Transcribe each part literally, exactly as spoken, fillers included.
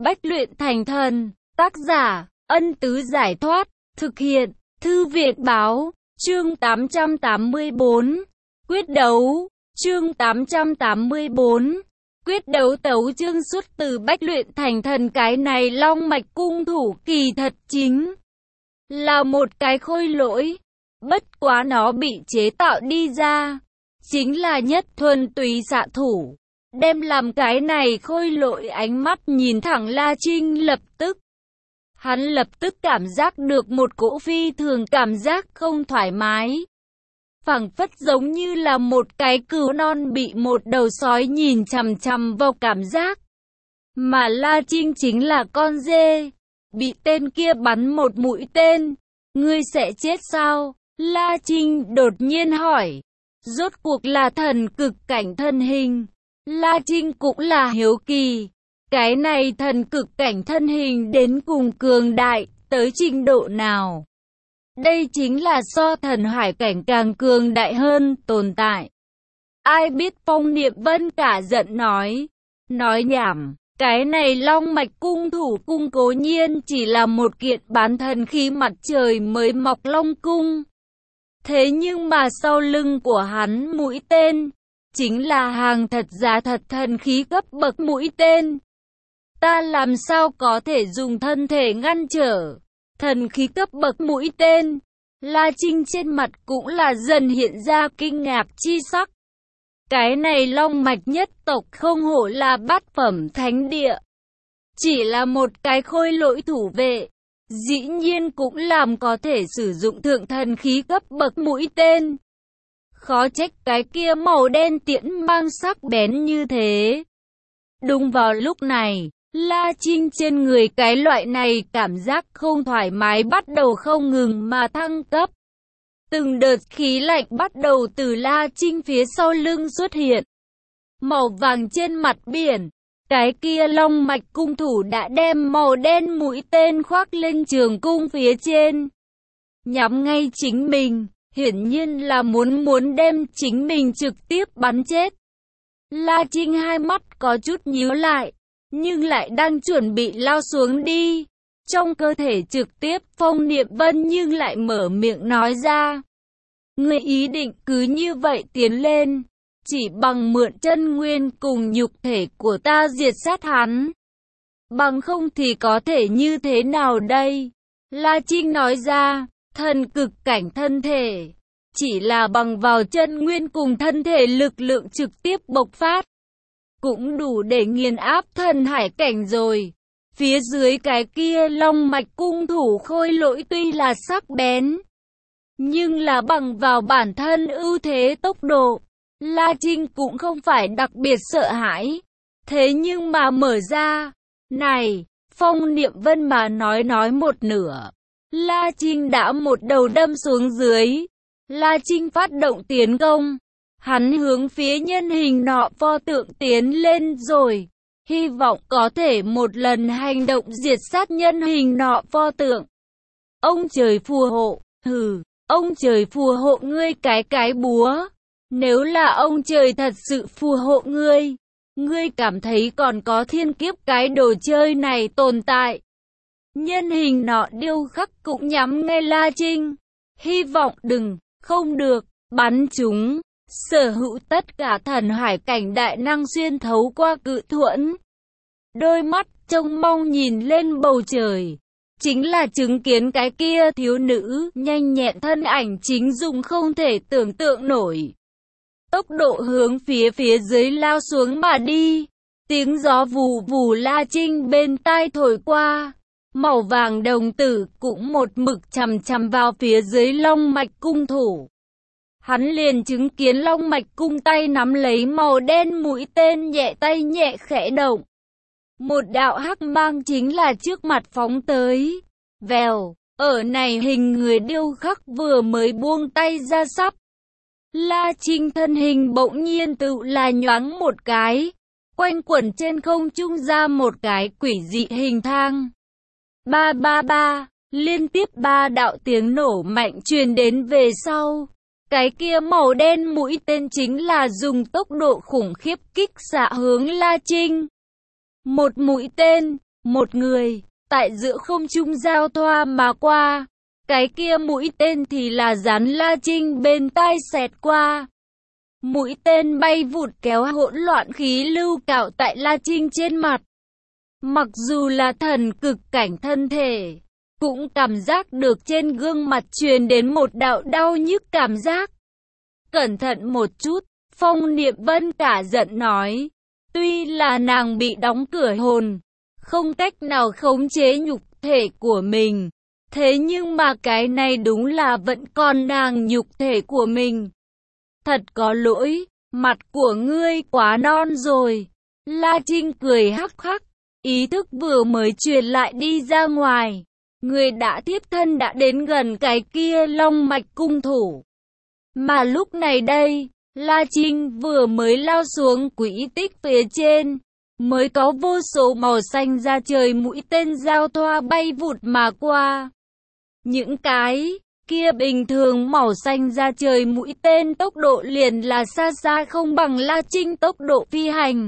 Bách luyện thành thần. Tác giả, Ân Tứ Giải Thoát. Thực hiện, Thư Viện Báo. Chương tám trăm tám mươi bốn. Quyết đấu. Chương tám trăm tám mươi bốn. Quyết đấu tấu chương xuất từ Bách luyện thành thần. Cái này long mạch cung thủ kỳ thật chính là một cái khôi lỗi. Bất quá nó bị chế tạo đi ra chính là nhất thuần túy xạ thủ. Đem làm cái này khôi lỗi ánh mắt nhìn thẳng La Trinh, lập tức hắn lập tức cảm giác được một cỗ phi thường cảm giác không thoải mái. Phảng phất giống như là một cái cừu non bị một đầu sói nhìn chằm chằm vào cảm giác. Mà La Trinh chính là con dê, bị tên kia bắn một mũi tên. Ngươi sẽ chết sao? La Trinh đột nhiên hỏi. Rốt cuộc là thần cực cảnh thân hình. La Trinh cũng là hiếu kỳ. Cái này thần cực cảnh thân hình đến cùng cường đại, tới trình độ nào? Đây chính là so thần hải cảnh càng cường đại hơn tồn tại. Ai biết? Phong Niệm Vân cả giận nói. Nói nhảm, cái này long mạch cung thủ cung cố nhiên chỉ là một kiện bán thần khí mặt trời mới mọc long cung. Thế nhưng mà sau lưng của hắn mũi tên chính là hàng thật giá thật thần khí cấp bậc mũi tên. Ta làm sao có thể dùng thân thể ngăn trở thần khí cấp bậc mũi tên? La Trinh trên mặt cũng là dần hiện ra kinh ngạc chi sắc. Cái này long mạch nhất tộc không hổ là bát phẩm thánh địa. Chỉ là một cái khôi lỗi thủ vệ, dĩ nhiên cũng làm có thể sử dụng thượng thần khí cấp bậc mũi tên. Khó trách cái kia màu đen tiễn mang sắc bén như thế. Đúng vào lúc này, La Trinh trên người cái loại này cảm giác không thoải mái bắt đầu không ngừng mà thăng cấp. Từng đợt khí lạnh bắt đầu từ La Trinh phía sau lưng xuất hiện. Màu vàng trên mặt biển, cái kia long mạch cung thủ đã đem màu đen mũi tên khoác lên trường cung phía trên. Nhắm ngay chính mình, hiển nhiên là muốn muốn đem chính mình trực tiếp bắn chết. La Trinh hai mắt có chút nhíu lại, nhưng lại đang chuẩn bị lao xuống đi. Trong cơ thể trực tiếp Phong Niệm Vân nhưng lại mở miệng nói ra. Ngươi ý định cứ như vậy tiến lên, chỉ bằng mượn chân nguyên cùng nhục thể của ta diệt sát hắn. Bằng không thì có thể như thế nào đây? La Trinh nói ra, thần cực cảnh thân thể, chỉ là bằng vào chân nguyên cùng thân thể lực lượng trực tiếp bộc phát, cũng đủ để nghiền áp thần hải cảnh rồi. Phía dưới cái kia long mạch cung thủ khôi lỗi tuy là sắc bén, nhưng là bằng vào bản thân ưu thế tốc độ, La Trinh cũng không phải đặc biệt sợ hãi. Thế nhưng mà mở ra, này, Phong Niệm Vân mà nói nói một nửa, La Trinh đã một đầu đâm xuống dưới. La Trinh phát động tiến công, hắn hướng phía nhân hình nọ pho tượng tiến lên rồi, hy vọng có thể một lần hành động diệt sát nhân hình nọ pho tượng. Ông trời phù hộ, hừ, ông trời phù hộ ngươi cái cái búa. Nếu là ông trời thật sự phù hộ ngươi, ngươi cảm thấy còn có thiên kiếp cái đồ chơi này tồn tại. Nhân hình nọ điêu khắc cũng nhắm ngay La Trinh, hy vọng đừng, không được, bắn chúng. Sở hữu tất cả thần hải cảnh đại năng xuyên thấu qua cự thuẫn. Đôi mắt trông mong nhìn lên bầu trời, chính là chứng kiến cái kia thiếu nữ nhanh nhẹn thân ảnh chính dùng không thể tưởng tượng nổi tốc độ hướng phía phía dưới lao xuống mà đi. Tiếng gió vù vù La Trinh bên tai thổi qua, màu vàng đồng tử cũng một mực chằm chằm vào phía dưới long mạch cung thủ. Hắn liền chứng kiến long mạch cung tay nắm lấy màu đen mũi tên, nhẹ tay nhẹ khẽ động. Một đạo hắc mang chính là trước mặt phóng tới. Vèo, ở này hình người điêu khắc vừa mới buông tay ra sắp. La Trinh thân hình bỗng nhiên tự là nhoáng một cái, quanh quẩn trên không trung ra một cái quỷ dị hình thang. Ba ba ba, liên tiếp ba đạo tiếng nổ mạnh truyền đến về sau. Cái kia màu đen mũi tên chính là dùng tốc độ khủng khiếp kích xạ hướng La Trinh. Một mũi tên, Một người, tại giữa không trung giao thoa mà qua. Cái kia mũi tên thì là dán La Trinh bên tai xẹt qua. Mũi tên bay vụt kéo hỗn loạn khí lưu cạo tại La Trinh trên mặt. Mặc dù là thần cực cảnh thân thể, cũng cảm giác được trên gương mặt truyền đến một đạo đau nhức cảm giác. Cẩn thận một chút, Phong Niệm Vân cả giận nói. Tuy là nàng bị đóng cửa hồn, không cách nào khống chế nhục thể của mình. Thế nhưng mà cái này đúng là vẫn còn nàng nhục thể của mình. Thật có lỗi, mặt của ngươi quá non rồi. La Trinh cười hắc hắc, ý thức vừa mới truyền lại đi ra ngoài. Người đã thiết thân đã đến gần cái kia long mạch cung thủ. Mà lúc này đây, La Trinh vừa mới lao xuống quỹ tích phía trên, mới có vô số màu xanh ra trời mũi tên giao thoa bay vụt mà qua. Những cái kia bình thường màu xanh ra trời mũi tên tốc độ liền là xa xa không bằng La Trinh tốc độ phi hành.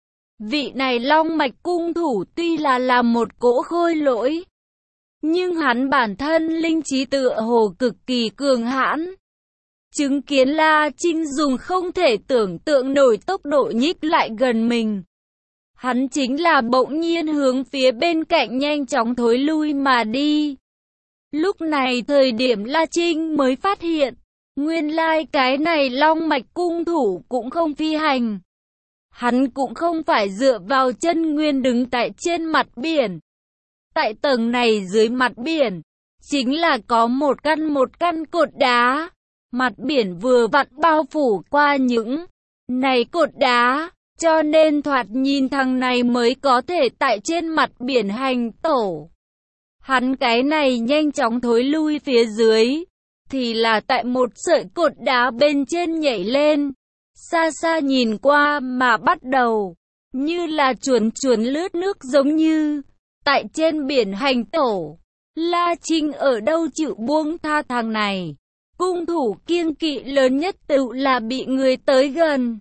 Vị này long mạch cung thủ tuy là là một cỗ khôi lỗi, nhưng hắn bản thân linh trí tựa hồ cực kỳ cường hãn. Chứng kiến La Trinh dùng không thể tưởng tượng nổi tốc độ nhích lại gần mình, hắn chính là bỗng nhiên hướng phía bên cạnh nhanh chóng thối lui mà đi. Lúc này thời điểm La Trinh mới phát hiện, nguyên lai cái này long mạch cung thủ cũng không phi hành. Hắn cũng không phải dựa vào chân nguyên đứng tại trên mặt biển. Tại tầng này dưới mặt biển, chính là có một căn một căn cột đá. Mặt biển vừa vặn bao phủ qua những này cột đá, cho nên thoạt nhìn thằng này mới có thể tại trên mặt biển hành tẩu. Hắn cái này nhanh chóng thối lui phía dưới, thì là tại một sợi cột đá bên trên nhảy lên. Xa xa nhìn qua mà bắt đầu, như là chuồn chuồn lướt nước giống như, tại trên biển hành tẩu. La Trinh ở đâu chịu buông tha thằng này. Cung thủ kiêng kỵ lớn nhất tự là bị người tới gần.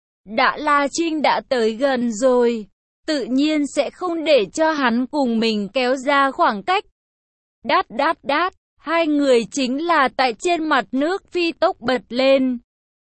Đã La Trinh đã tới gần rồi, tự nhiên sẽ không để cho hắn cùng mình kéo ra khoảng cách. Đát đát đát, hai người chính là tại trên mặt nước phi tốc bật lên.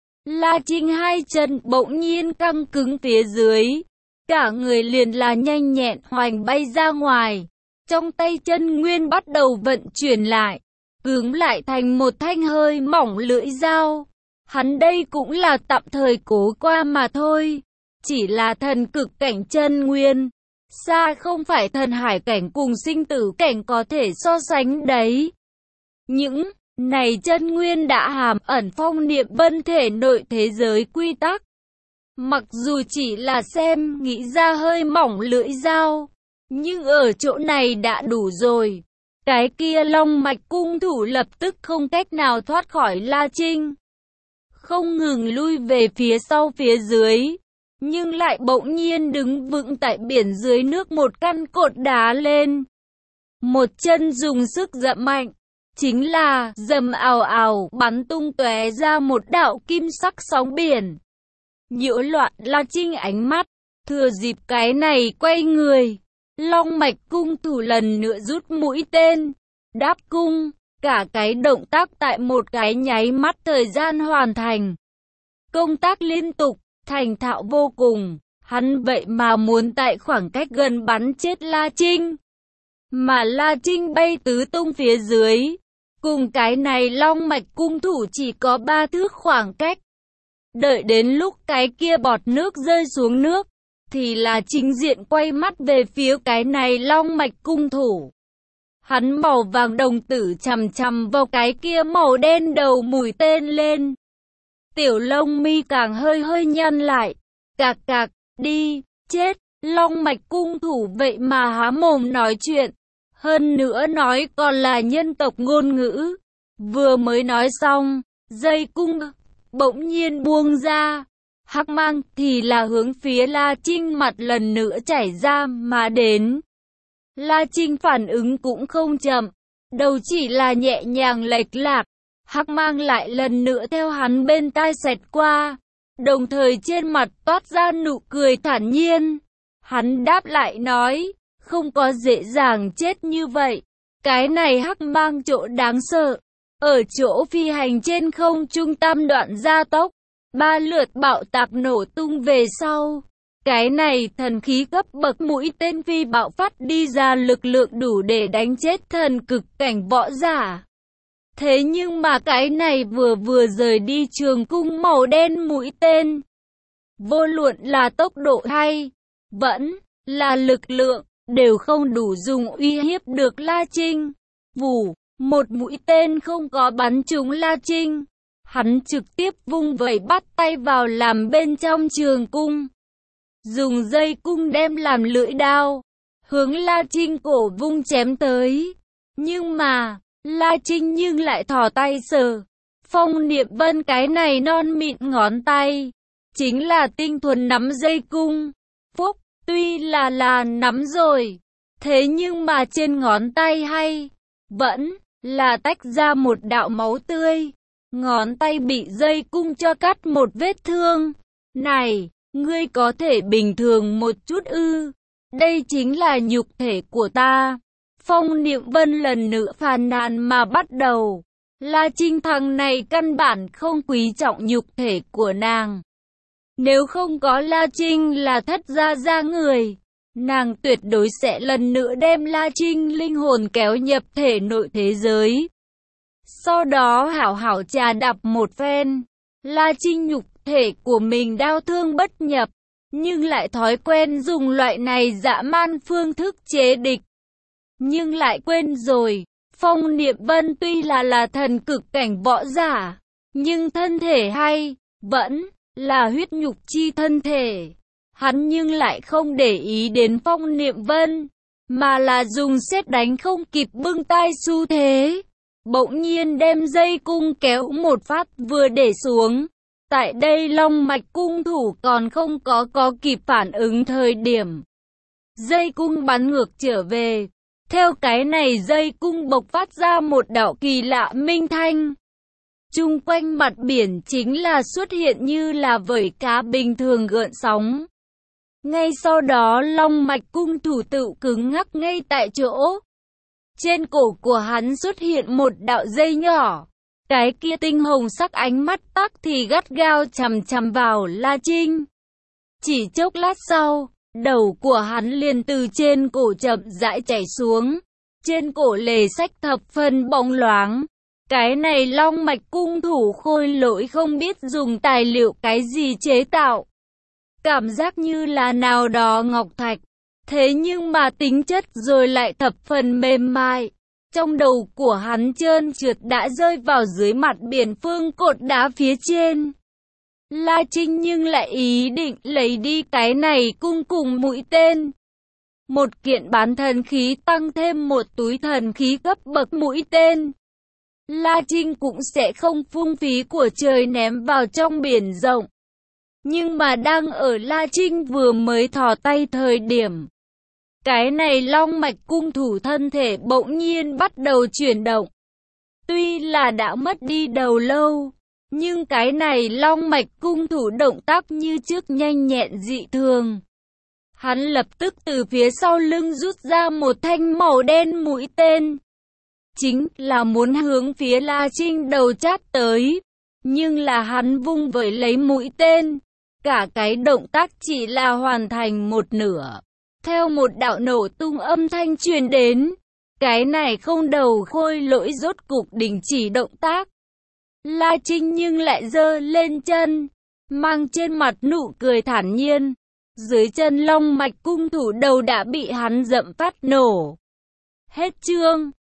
La Trinh hai chân bỗng nhiên căng cứng phía dưới, cả người liền là nhanh nhẹn hoành bay ra ngoài. Trong tay chân nguyên bắt đầu vận chuyển lại, cứng lại thành một thanh hơi mỏng lưỡi dao. Hắn đây cũng là tạm thời cố qua mà thôi, chỉ là thần cực cảnh chân nguyên, xa không phải thần hải cảnh cùng sinh tử cảnh có thể so sánh đấy. Những này chân nguyên đã hàm ẩn Phong Niệm Vân thể nội thế giới quy tắc. Mặc dù chỉ là xem nghĩ ra hơi mỏng lưỡi dao, nhưng ở chỗ này đã đủ rồi. Cái kia long mạch cung thủ lập tức không cách nào thoát khỏi La Trinh, không ngừng lui về phía sau phía dưới, nhưng lại bỗng nhiên đứng vững tại biển dưới nước một căn cột đá lên. Một chân dùng sức dậm mạnh, chính là dầm ào ào bắn tung tóe ra một đạo kim sắc sóng biển. Nhiễu loạn La Trinh ánh mắt, thừa dịp cái này quay người. Long mạch cung thủ lần nữa rút mũi tên, đáp cung, cả cái động tác tại một cái nháy mắt thời gian hoàn thành. Công tác liên tục, thành thạo vô cùng, hắn vậy mà muốn tại khoảng cách gần bắn chết La Trinh. Mà La Trinh bay tứ tung phía dưới, cùng cái này long mạch cung thủ chỉ có ba thước khoảng cách. Đợi đến lúc cái kia bọt nước rơi xuống nước, thì là chính diện quay mắt về phía cái này long mạch cung thủ. Hắn màu vàng đồng tử chằm chằm vào cái kia màu đen đầu mũi tên lên. Tiểu lông mi càng hơi hơi nhăn lại. Cạc cạc, đi, chết, long mạch cung thủ vậy mà há mồm nói chuyện. Hơn nữa nói còn là nhân tộc ngôn ngữ. Vừa mới nói xong, dây cung bỗng nhiên buông ra. Hắc mang thì là hướng phía La Trinh mặt lần nữa chảy ra mà đến. La Trinh phản ứng cũng không chậm, đầu chỉ là nhẹ nhàng lệch lạc. Hắc mang lại lần nữa theo hắn bên tai xẹt qua, đồng thời trên mặt toát ra nụ cười thản nhiên. Hắn đáp lại nói, không có dễ dàng chết như vậy. Cái này hắc mang chỗ đáng sợ. Ở chỗ phi hành trên không trung tam đoạn gia tốc, ba lượt bạo tạc nổ tung về sau. Cái này thần khí cấp bậc mũi tên phi bạo phát đi ra lực lượng đủ để đánh chết thần cực cảnh võ giả. Thế nhưng mà cái này vừa vừa rời đi trường cung màu đen mũi tên. Vô luận là tốc độ hay vẫn là lực lượng, đều không đủ dùng uy hiếp được La Trinh. Vù, một mũi tên không có bắn trúng La Trinh. Hắn trực tiếp vung vẩy bắt tay vào làm bên trong trường cung. Dùng dây cung đem làm lưỡi đao, hướng La Trinh cổ vung chém tới. Nhưng mà, La Trinh nhưng lại thò tay sờ. Phong Niệm Vân cái này non mịn ngón tay, chính là tinh thuần nắm dây cung. Phúc, tuy là là nắm rồi, thế nhưng mà trên ngón tay hay vẫn là tách ra một đạo máu tươi. Ngón tay bị dây cung cho cắt một vết thương. Này, ngươi có thể bình thường một chút ư? Đây chính là nhục thể của ta. Phong Niệm Vân lần nữa phàn nàn mà bắt đầu. La Trinh thằng này căn bản không quý trọng nhục thể của nàng. Nếu không có La Trinh là thất gia gia người, nàng tuyệt đối sẽ lần nữa đem La Trinh linh hồn kéo nhập thể nội thế giới. Sau đó hảo hảo trà đạp một phen. La Trinh nhục thể của mình đau thương bất nhập, nhưng lại thói quen dùng loại này dã man phương thức chế địch. Nhưng lại quên rồi, Phong Niệm Vân tuy là là thần cực cảnh võ giả, nhưng thân thể hay vẫn là huyết nhục chi thân thể. Hắn nhưng lại không để ý đến Phong Niệm Vân, mà là dùng sét đánh không kịp bưng tay xu thế. Bỗng nhiên đem dây cung kéo một phát vừa để xuống. Tại đây long mạch cung thủ còn không có có kịp phản ứng thời điểm. Dây cung bắn ngược trở về. Theo cái này dây cung bộc phát ra một đạo kỳ lạ minh thanh. Chung quanh mặt biển chính là xuất hiện như là vẩy cá bình thường gợn sóng. Ngay sau đó long mạch cung thủ tự cứng ngắc ngay tại chỗ. Trên cổ của hắn xuất hiện một đạo dây nhỏ. Cái kia tinh hồng sắc ánh mắt tắc thì gắt gao chằm chằm vào La Trinh. Chỉ chốc lát sau, đầu của hắn liền từ trên cổ chậm rãi chảy xuống. Trên cổ lề sách thập phân bóng loáng. Cái này long mạch cung thủ khôi lỗi không biết dùng tài liệu cái gì chế tạo. Cảm giác như là nào đó ngọc thạch. Thế nhưng mà tính chất rồi lại thập phần mềm mại. Trong đầu của hắn trơn trượt đã rơi vào dưới mặt biển phương cột đá phía trên. La Trinh nhưng lại ý định lấy đi cái này cung cùng mũi tên. Một kiện bán thần khí tăng thêm một túi thần khí cấp bậc mũi tên. La Trinh cũng sẽ không phung phí của trời ném vào trong biển rộng. Nhưng mà đang ở La Trinh vừa mới thò tay thời điểm. Cái này long mạch cung thủ thân thể bỗng nhiên bắt đầu chuyển động. Tuy là đã mất đi đầu lâu, nhưng cái này long mạch cung thủ động tác như trước nhanh nhẹn dị thường. Hắn lập tức từ phía sau lưng rút ra một thanh màu đen mũi tên. Chính là muốn hướng phía La Trinh đầu chát tới. Nhưng là hắn vung vẩy lấy mũi tên. Cả cái động tác chỉ là hoàn thành một nửa. Theo một đạo nổ tung âm thanh truyền đến. Cái này không đầu khôi lỗi rốt cục đình chỉ động tác. La Trinh nhưng lại giơ lên chân. Mang trên mặt nụ cười thản nhiên. Dưới chân long mạch cung thủ đầu đã bị hắn dậm phát nổ. Hết chương.